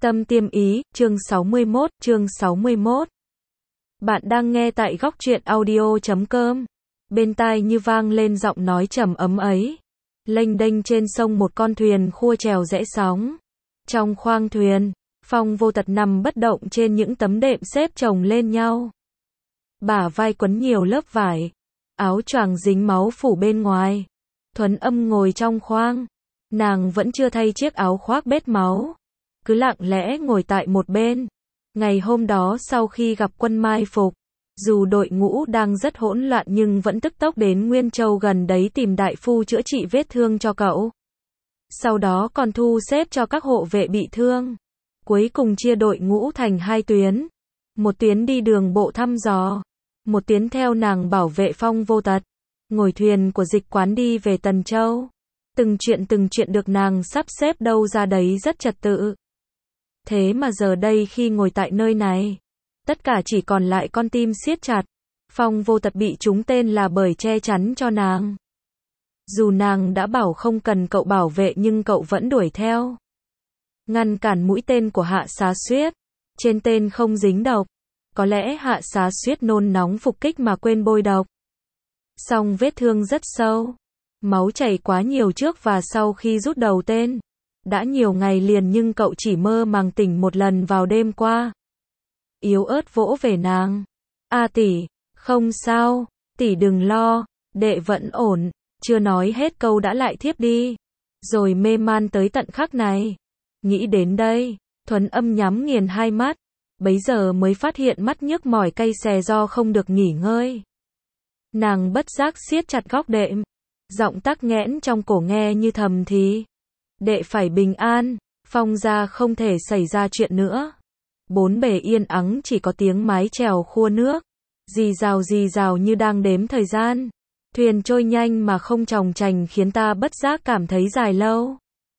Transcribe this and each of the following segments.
Tâm Tiêm Ý, chương 61. Bạn đang nghe tại góc truyện audio.com. Bên tai như vang lên giọng nói trầm ấm ấy. Lênh đênh trên sông một con thuyền khua chèo rẽ sóng. Trong khoang thuyền, Phong Vô Tật nằm bất động trên những tấm đệm xếp chồng lên nhau. Bả vai quấn nhiều lớp vải, áo choàng dính máu phủ bên ngoài. Thuấn Âm ngồi trong khoang, nàng vẫn chưa thay chiếc áo khoác bết máu, cứ lặng lẽ ngồi tại một bên. Ngày hôm đó sau khi gặp quân mai phục, dù đội ngũ đang rất hỗn loạn nhưng vẫn tức tốc đến Nguyên Châu gần đấy tìm đại phu chữa trị vết thương cho cậu. Sau đó còn thu xếp cho các hộ vệ bị thương. Cuối cùng chia đội ngũ thành hai tuyến. Một tuyến đi đường bộ thăm dò, một tuyến theo nàng bảo vệ Phong Vô Tật. Ngồi thuyền của Dịch Quán đi về Tần Châu. Từng chuyện được nàng sắp xếp đâu ra đấy rất trật tự. Thế mà giờ đây khi ngồi tại nơi này, tất cả chỉ còn lại con tim siết chặt. Phong Vô Tật bị trúng tên là bởi che chắn cho nàng. Dù nàng đã bảo không cần cậu bảo vệ nhưng cậu vẫn đuổi theo. Ngăn cản mũi tên của Hạ Xá Suyết. Trên tên không dính độc. Có lẽ Hạ Xá Suyết nôn nóng phục kích mà quên bôi độc. Song vết thương rất sâu. Máu chảy quá nhiều trước và sau khi rút đầu tên. Đã nhiều ngày liền nhưng cậu chỉ mơ màng tỉnh một lần vào đêm qua. Yếu ớt vỗ về nàng. A tỷ, không sao, tỷ đừng lo, đệ vẫn ổn. Chưa nói hết câu đã lại thiếp đi. Rồi mê man tới tận khắc này. Nghĩ đến đây, Thuấn Âm nhắm nghiền hai mắt. Bấy giờ mới phát hiện mắt nhức mỏi cay xè do không được nghỉ ngơi. Nàng bất giác siết chặt góc đệm. Giọng tắc nghẽn trong cổ nghe như thầm thì. Đệ phải bình an, Phong gia không thể xảy ra chuyện nữa. Bốn bề yên ắng chỉ có tiếng mái chèo khua nước. Rì rào như đang đếm thời gian. Thuyền trôi nhanh mà không chòng chành khiến ta bất giác cảm thấy dài lâu.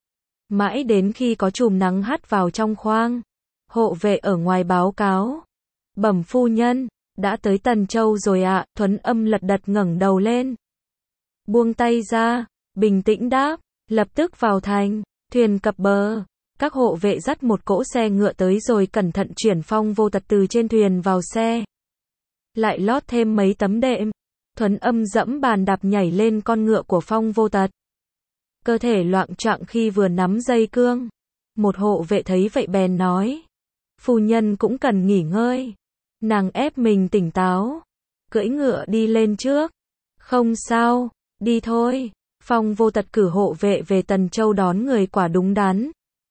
Mãi đến khi có chùm nắng hắt vào trong khoang. Hộ vệ ở ngoài báo cáo. Bẩm phu nhân, đã tới Tần Châu rồi ạ. Thuấn Âm lật đật ngẩng đầu lên. Buông tay ra, bình tĩnh đáp. Lập tức vào thành, thuyền cập bờ. Các hộ vệ dắt một cỗ xe ngựa tới rồi cẩn thận chuyển Phong Vô Tật từ trên thuyền vào xe. Lại lót thêm mấy tấm đệm. Thuấn Âm dẫm bàn đạp nhảy lên con ngựa của Phong Vô Tật. Cơ thể loạng choạng khi vừa nắm dây cương. Một hộ vệ thấy vậy bèn nói. Phu nhân cũng cần nghỉ ngơi. Nàng ép mình tỉnh táo. Cưỡi ngựa đi lên trước. Không sao, đi thôi. Phong Vô Tật cử hộ vệ về Tần Châu đón người quả đúng đắn.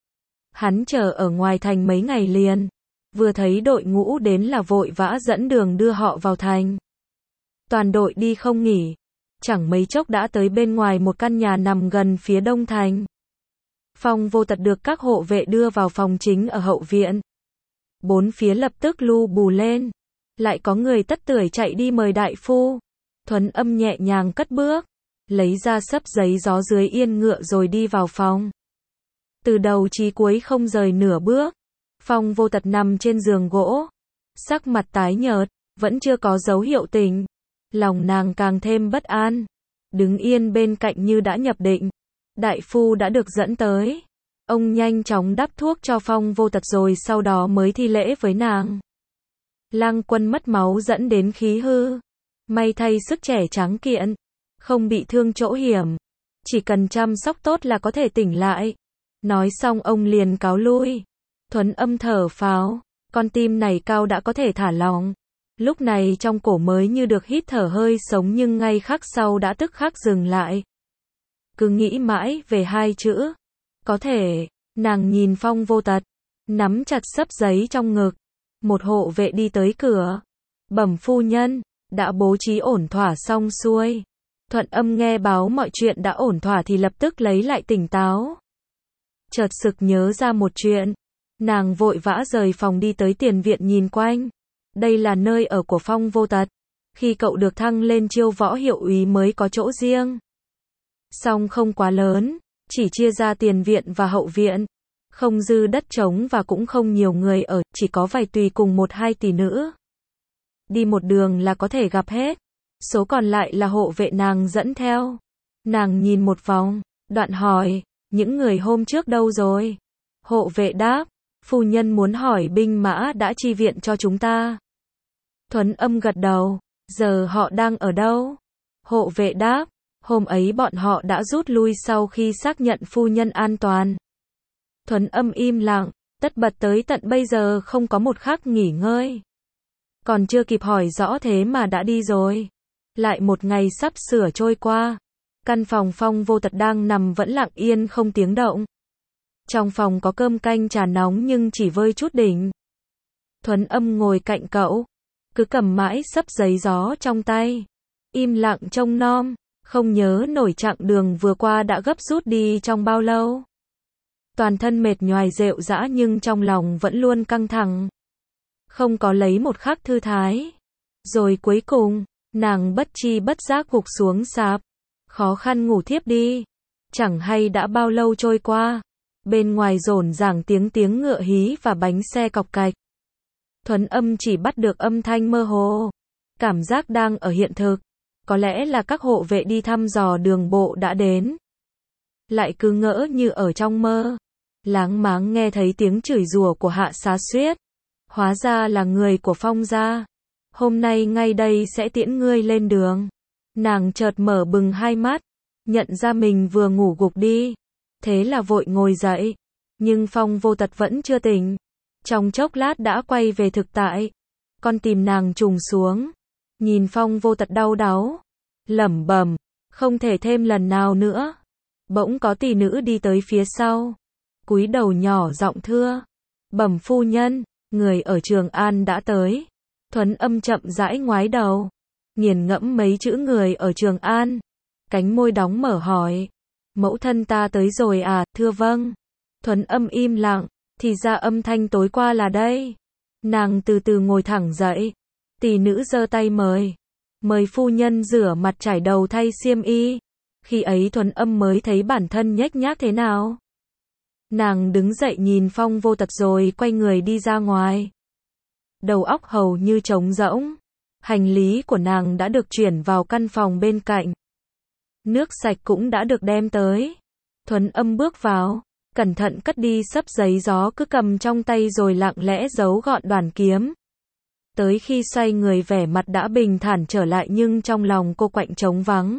Hắn chờ ở ngoài thành mấy ngày liền. Vừa thấy đội ngũ đến là vội vã dẫn đường đưa họ vào thành. Toàn đội đi không nghỉ. Chẳng mấy chốc đã tới bên ngoài một căn nhà nằm gần phía đông thành. Phong Vô Tật được các hộ vệ đưa vào phòng chính ở hậu viện. Bốn phía lập tức lu bù lên. Lại có người tất tưởi chạy đi mời đại phu. Thuấn Âm nhẹ nhàng cất bước. Lấy ra xấp giấy gió dưới yên ngựa rồi đi vào phòng. Từ đầu chí cuối không rời nửa bước. Phong Vô Tật nằm trên giường gỗ. Sắc mặt tái nhợt, vẫn chưa có dấu hiệu tỉnh. Lòng nàng càng thêm bất an. Đứng yên bên cạnh như đã nhập định. Đại phu đã được dẫn tới. Ông nhanh chóng đắp thuốc cho Phong Vô Tật rồi sau đó mới thi lễ với nàng. Lang Quân mất máu dẫn đến khí hư. May thay sức trẻ tráng kiện. Không bị thương chỗ hiểm. Chỉ cần chăm sóc tốt là có thể tỉnh lại. Nói xong ông liền cáo lui. Thuấn Âm thở phào. Con tim này cao đã có thể thả lỏng. Lúc này trong cổ mới như được hít thở hơi sống nhưng ngay khắc sau đã tức khắc dừng lại. Cứ nghĩ mãi về hai chữ. Có thể. Nàng nhìn Phong Vô Tật. Nắm chặt xấp giấy trong ngực. Một hộ vệ đi tới cửa. Bẩm phu nhân. Đã bố trí ổn thỏa xong xuôi. Thuận Âm nghe báo mọi chuyện đã ổn thỏa thì lập tức lấy lại tỉnh táo. Chợt sực nhớ ra một chuyện. Nàng vội vã rời phòng đi tới tiền viện nhìn quanh. Đây là nơi ở của Phong Vô Tật. Khi cậu được thăng lên chiêu võ hiệu úy mới có chỗ riêng. Song không quá lớn. Chỉ chia ra tiền viện và hậu viện. Không dư đất trống và cũng không nhiều người ở. Chỉ có vài tùy cùng một hai tỷ nữ. Đi một đường là có thể gặp hết. Số còn lại là hộ vệ nàng dẫn theo. Nàng nhìn một vòng, đoạn hỏi, những người hôm trước đâu rồi? Hộ vệ đáp, Phu nhân muốn hỏi binh mã đã chi viện cho chúng ta. Thuấn Âm gật đầu. Giờ họ đang ở đâu? Hộ vệ đáp. Hôm ấy bọn họ đã rút lui sau khi xác nhận phu nhân an toàn. Thuấn Âm im lặng, tất bật tới tận bây giờ không có một khắc nghỉ ngơi. Còn chưa kịp hỏi rõ thế mà đã đi rồi. Lại một ngày sắp sửa trôi qua. Căn phòng Phong Vô Tật đang nằm vẫn lặng yên không tiếng động. Trong phòng có cơm canh trà nóng nhưng chỉ vơi chút đỉnh. Thuấn Âm ngồi cạnh cậu, cứ cầm mãi xấp giấy gió trong tay. Im lặng trông nom, không nhớ nổi chặng đường vừa qua đã gấp rút đi trong bao lâu. Toàn thân mệt nhoài rệu rã nhưng trong lòng vẫn luôn căng thẳng. Không có lấy một khắc thư thái. Rồi cuối cùng, nàng bất chi bất giác gục xuống sạp. Khó khăn ngủ thiếp đi. Chẳng hay đã bao lâu trôi qua. Bên ngoài rộn ràng tiếng ngựa hí và bánh xe cộc cạch. Thuấn Âm chỉ bắt được âm thanh mơ hồ. Cảm giác đang ở hiện thực. Có lẽ là các hộ vệ đi thăm dò đường bộ đã đến. Lại cứ ngỡ như ở trong mơ. Láng máng nghe thấy tiếng chửi rủa của Hạ Xá Xuyết. Hóa ra là người của Phong gia. Hôm nay ngay đây sẽ tiễn ngươi lên đường. Nàng chợt mở bừng hai mắt. Nhận ra mình vừa ngủ gục đi. Thế là vội ngồi dậy. Nhưng Phong Vô Tật vẫn chưa tỉnh. Trong chốc lát đã quay về thực tại. Con tìm nàng trùng xuống. Nhìn Phong Vô Tật đau đáu. Lẩm bẩm. Không thể thêm lần nào nữa. Bỗng có tỷ nữ đi tới phía sau. Cúi đầu nhỏ giọng thưa. Bẩm phu nhân, người ở Trường An đã tới. Thuấn Âm chậm rãi ngoái đầu. Nghiền ngẫm mấy chữ người ở Trường An. Cánh môi đóng mở hỏi. Mẫu thân ta tới rồi à, thưa vâng. Thuấn Âm im lặng, thì ra âm thanh tối qua là đây. Nàng từ từ ngồi thẳng dậy. Tỷ nữ giơ tay mời. Mời phu nhân rửa mặt trải đầu thay xiêm y. Khi ấy Thuấn Âm mới thấy bản thân nhếch nhác thế nào. Nàng đứng dậy nhìn Phong Vô Tật rồi quay người đi ra ngoài. Đầu óc hầu như trống rỗng. Hành lý của nàng đã được chuyển vào căn phòng bên cạnh. Nước sạch cũng đã được đem tới. Thuấn Âm bước vào, cẩn thận cất đi xấp giấy gió cứ cầm trong tay rồi lặng lẽ giấu gọn đoàn kiếm. Tới khi xoay người vẻ mặt đã bình thản trở lại nhưng trong lòng cô quạnh trống vắng.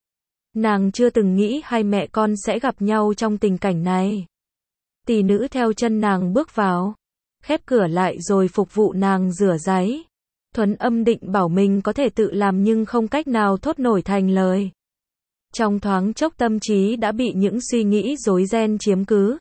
Nàng chưa từng nghĩ hai mẹ con sẽ gặp nhau trong tình cảnh này. Tỷ nữ theo chân nàng bước vào, khép cửa lại rồi phục vụ nàng rửa ráy. Thuấn Âm định bảo mình có thể tự làm nhưng không cách nào thốt nổi thành lời. Trong thoáng chốc tâm trí đã bị những suy nghĩ rối ren chiếm cứ.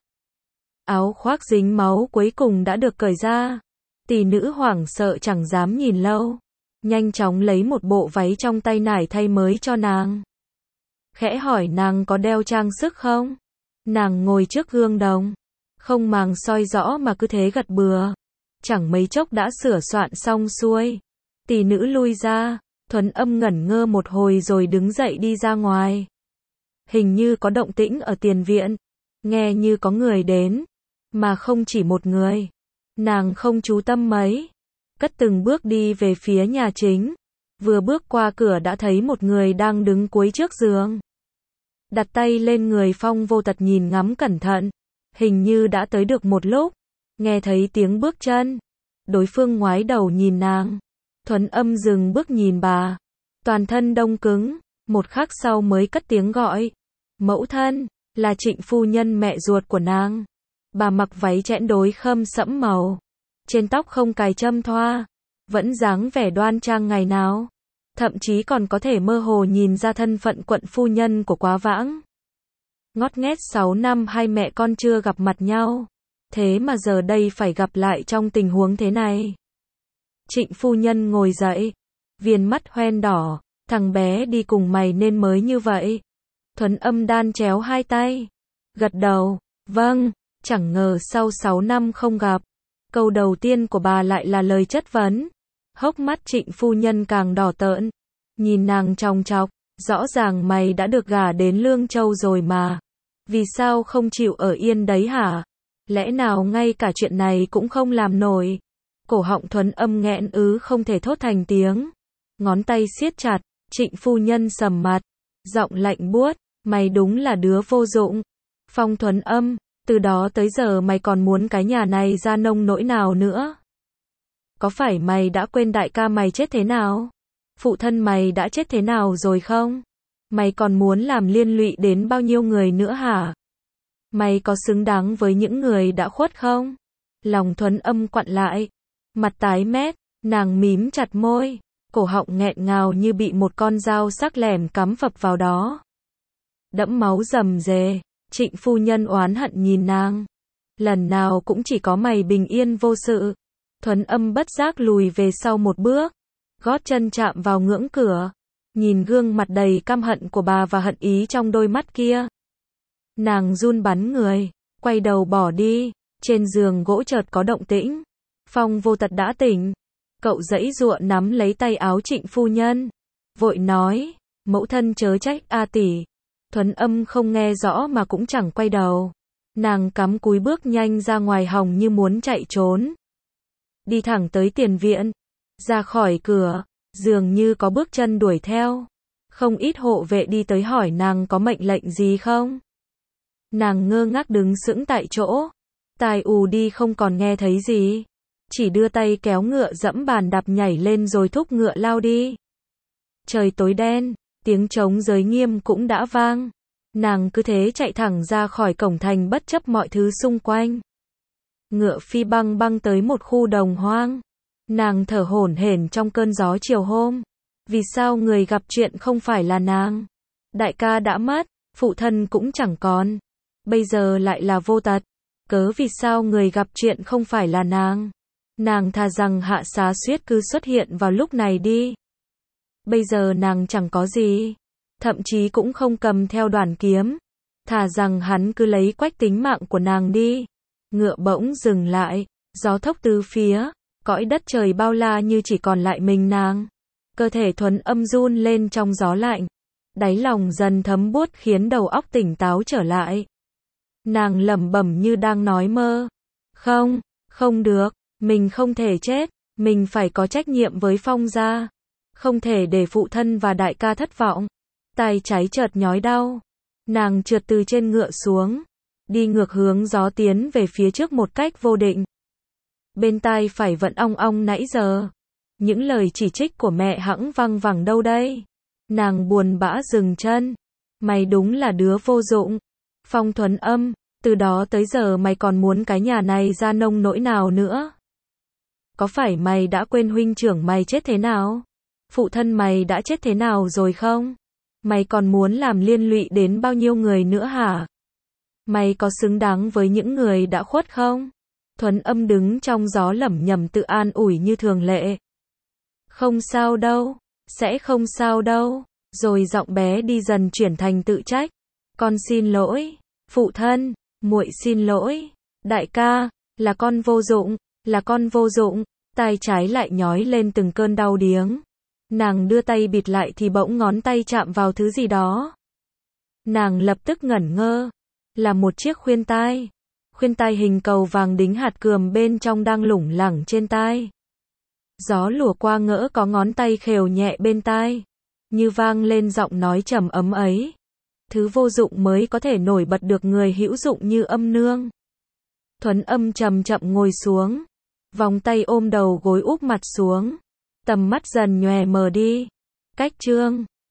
Áo khoác dính máu cuối cùng đã được cởi ra. Tỷ nữ hoảng sợ chẳng dám nhìn lâu. Nhanh chóng lấy một bộ váy trong tay nải thay mới cho nàng. Khẽ hỏi nàng có đeo trang sức không? Nàng ngồi trước gương đồng. Không màng soi rõ mà cứ thế gật bừa. Chẳng mấy chốc đã sửa soạn xong xuôi. Tỷ nữ lui ra. Thuấn Âm ngẩn ngơ một hồi rồi đứng dậy đi ra ngoài. Hình như có động tĩnh ở tiền viện. Nghe như có người đến. Mà không chỉ một người. Nàng không chú tâm mấy. Cất từng bước đi về phía nhà chính. Vừa bước qua cửa đã thấy một người đang đứng cuối trước giường. Đặt tay lên người Phong Vô Tật nhìn ngắm cẩn thận. Hình như đã tới được một lúc. Nghe thấy tiếng bước chân. Đối phương ngoái đầu nhìn nàng. Thuấn Âm dừng bước nhìn bà. Toàn thân đông cứng. Một khắc sau mới cất tiếng gọi. Mẫu thân, là Trịnh phu nhân mẹ ruột của nàng. Bà mặc váy chẽn đối khâm sẫm màu. Trên tóc không cài châm thoa. Vẫn dáng vẻ đoan trang ngày nào. Thậm chí còn có thể mơ hồ nhìn ra thân phận quận phu nhân của Quá Vãng. Ngót nghét 6 năm hai mẹ con chưa gặp mặt nhau. Thế mà giờ đây phải gặp lại trong tình huống thế này. Trịnh phu nhân ngồi dậy. Viền mắt hoen đỏ. Thằng bé đi cùng mày nên mới như vậy. Thuấn Âm đan chéo hai tay. Gật đầu. Vâng. Chẳng ngờ sau 6 năm không gặp. Câu đầu tiên của bà lại là lời chất vấn. Hốc mắt Trịnh phu nhân càng đỏ tợn. Nhìn nàng chòng chọc. Rõ ràng mày đã được gả đến Lương Châu rồi mà. Vì sao không chịu ở yên đấy hả? Lẽ nào ngay cả chuyện này cũng không làm nổi? Cổ họng Thuấn Âm nghẹn không thể thốt thành tiếng. Ngón tay siết chặt. Trịnh phu nhân sầm mặt. Giọng lạnh buốt. Mày đúng là đứa vô dụng. Phong Thuấn Âm. Từ đó tới giờ mày còn muốn cái nhà này ra nông nỗi nào nữa? Có phải mày đã quên đại ca mày chết thế nào? Phụ thân mày đã chết thế nào rồi không? Mày còn muốn làm liên lụy đến bao nhiêu người nữa hả? Mày có xứng đáng với những người đã khuất không? Lòng Thuấn Âm quặn lại, mặt tái mét, nàng mím chặt môi, cổ họng nghẹn ngào như bị một con dao sắc lẻm cắm phập vào đó. Đẫm máu rầm rề, Trịnh phu nhân oán hận nhìn nàng. Lần nào cũng chỉ có mày bình yên vô sự. Thuấn Âm bất giác lùi về sau một bước, gót chân chạm vào ngưỡng cửa, nhìn gương mặt đầy căm hận của bà và hận ý trong đôi mắt kia. Nàng run bắn người, quay đầu bỏ đi. Trên giường gỗ chợt có động tĩnh. Phong Vô Tật đã tỉnh. Cậu giãy giụa nắm lấy tay áo Trịnh phu nhân, vội nói, mẫu thân chớ trách a tỷ. Thuấn Âm không nghe rõ mà cũng chẳng quay đầu. Nàng cắm cúi bước nhanh ra ngoài hòng như muốn chạy trốn. Đi thẳng tới tiền viện, ra khỏi cửa, dường như có bước chân đuổi theo. Không ít hộ vệ đi tới hỏi nàng có mệnh lệnh gì không. Nàng ngơ ngác đứng sững tại chỗ, tai ù đi không còn nghe thấy gì. Chỉ đưa tay kéo ngựa dẫm bàn đạp nhảy lên rồi thúc ngựa lao đi. Trời tối đen, tiếng trống giới nghiêm cũng đã vang. Nàng cứ thế chạy thẳng ra khỏi cổng thành bất chấp mọi thứ xung quanh. Ngựa phi băng băng tới một khu đồng hoang. Nàng thở hổn hển trong cơn gió chiều hôm. Vì sao người gặp chuyện không phải là nàng? Đại ca đã mất, phụ thân cũng chẳng còn. Bây giờ lại là Vô Tật. Cớ vì sao người gặp chuyện không phải là nàng? Nàng thà rằng Hạ Xá Suyết cứ xuất hiện vào lúc này đi. Bây giờ nàng chẳng có gì, thậm chí cũng không cầm theo đoàn kiếm. Thà rằng hắn cứ lấy quách tính mạng của nàng đi. Ngựa bỗng dừng lại, gió thốc từ phía, cõi đất trời bao la như chỉ còn lại mình nàng. Cơ thể Thuấn Âm run lên trong gió lạnh. Đáy lòng dần thấm buốt khiến đầu óc tỉnh táo trở lại. Nàng lẩm bẩm như đang nói mơ. Không, không được, mình không thể chết, mình phải có trách nhiệm với Phong gia. Không thể để phụ thân và đại ca thất vọng. Tai trái chợt nhói đau. Nàng trượt từ trên ngựa xuống, đi ngược hướng gió tiến về phía trước một cách vô định. Bên tai phải vẫn ong ong nãy giờ. Những lời chỉ trích của mẹ hẵng văng vẳng đâu đây. Nàng buồn bã dừng chân. Mày đúng là đứa vô dụng. Phong Thuấn Âm, từ đó tới giờ mày còn muốn cái nhà này ra nông nỗi nào nữa? Có phải mày đã quên huynh trưởng mày chết thế nào? Phụ thân mày đã chết thế nào rồi không? Mày còn muốn làm liên lụy đến bao nhiêu người nữa hả? Mày có xứng đáng với những người đã khuất không? Thuấn Âm đứng trong gió lẩm nhẩm tự an ủi như thường lệ. Không sao đâu, sẽ không sao đâu. Rồi giọng bé đi dần chuyển thành tự trách. Con xin lỗi, phụ thân, muội xin lỗi, đại ca, là con vô dụng, là con vô dụng. Tai trái lại nhói lên từng cơn đau điếng. Nàng đưa tay bịt lại thì bỗng ngón tay chạm vào thứ gì đó. Nàng lập tức ngẩn ngơ. Là một chiếc khuyên tai. Khuyên tai hình cầu vàng đính hạt cườm bên trong đang lủng lẳng trên tai. Gió lùa qua ngỡ có ngón tay khều nhẹ bên tai. Như vang lên giọng nói trầm ấm ấy. Thứ vô dụng mới có thể nổi bật được người hữu dụng như Âm nương. Thuấn Âm chậm chậm ngồi xuống. Vòng tay ôm đầu gối úp mặt xuống. Tầm mắt dần nhòe mờ đi. Cách chương